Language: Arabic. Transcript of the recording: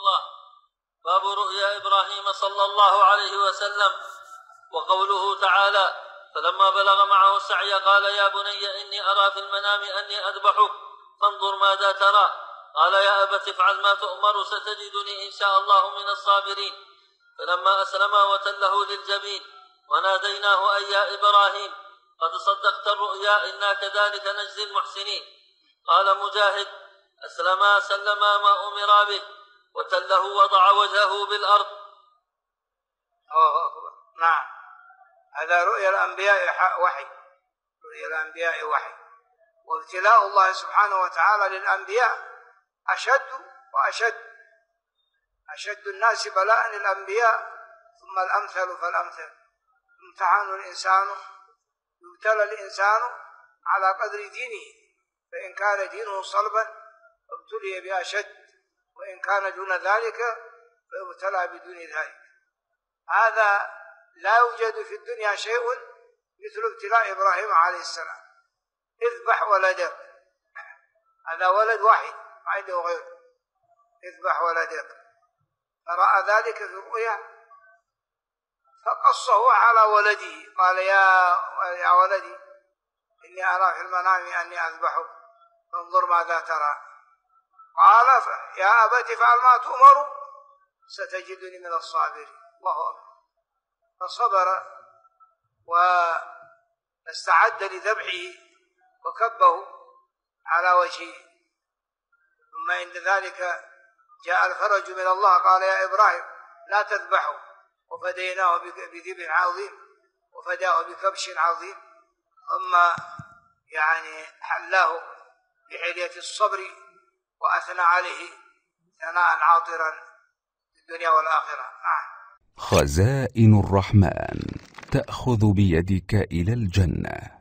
الله. باب رؤيا إبراهيم صلى الله عليه وسلم. وقوله تعالى: فلما بلغ معه السعي قال يا بني إني أرى في المنام أني أذبحك فانظر ماذا ترى. قال يا أبت افعل ما تؤمر ستجدني إن شاء الله من الصابرين. فلما أسلما وتله للجبين وناديناه أي يا إبراهيم قد صدقت الرؤيا إنا كذلك نجزي المحسنين. قال مجاهد: أسلما سلما ما أمر به وتله وضع وجهه بالأرض. نعم، هذا رؤيا الأنبياء وحي، رؤيا الأنبياء وحي. وابتلاء الله سبحانه وتعالى للأنبياء أشد وأشد. أشد الناس بلاء الأنبياء ثم الأمثل فالأمثل. يبتلى الإنسان على قدر دينه، فإن كان دينه صلبا ابتلي بأشد، وإن كان دون ذلك فابتلى بدون ذلك. هذا لا يوجد في الدنيا شيء مثل ابتلاء إبراهيم عليه السلام. اذبح ولدك، هذا ولد واحد ما عنده غيره، اذبح ولدك. فرأى ذلك في الرؤيا فقصه على ولده، قال يا ولدي إني أرى في المنام أني أذبحك فانظر ماذا ترى. قال يا أبت افعل ما تؤمر ستجدني من الصابرين. الله أكبر. فصبر واستعد لذبحه وكبه على وجهه. ثم عند ذلك جاء الفرج من الله، قال يا إبراهيم لا تذبحه، وفديناه بذبح عظيم وفداه بكبش عظيم. ثم حلاه بحلية الصبر وأثنى عليه ثناء عاطرا في الدنيا والآخرة. خزائن الرحمن تأخذ بيدك إلى الجنة.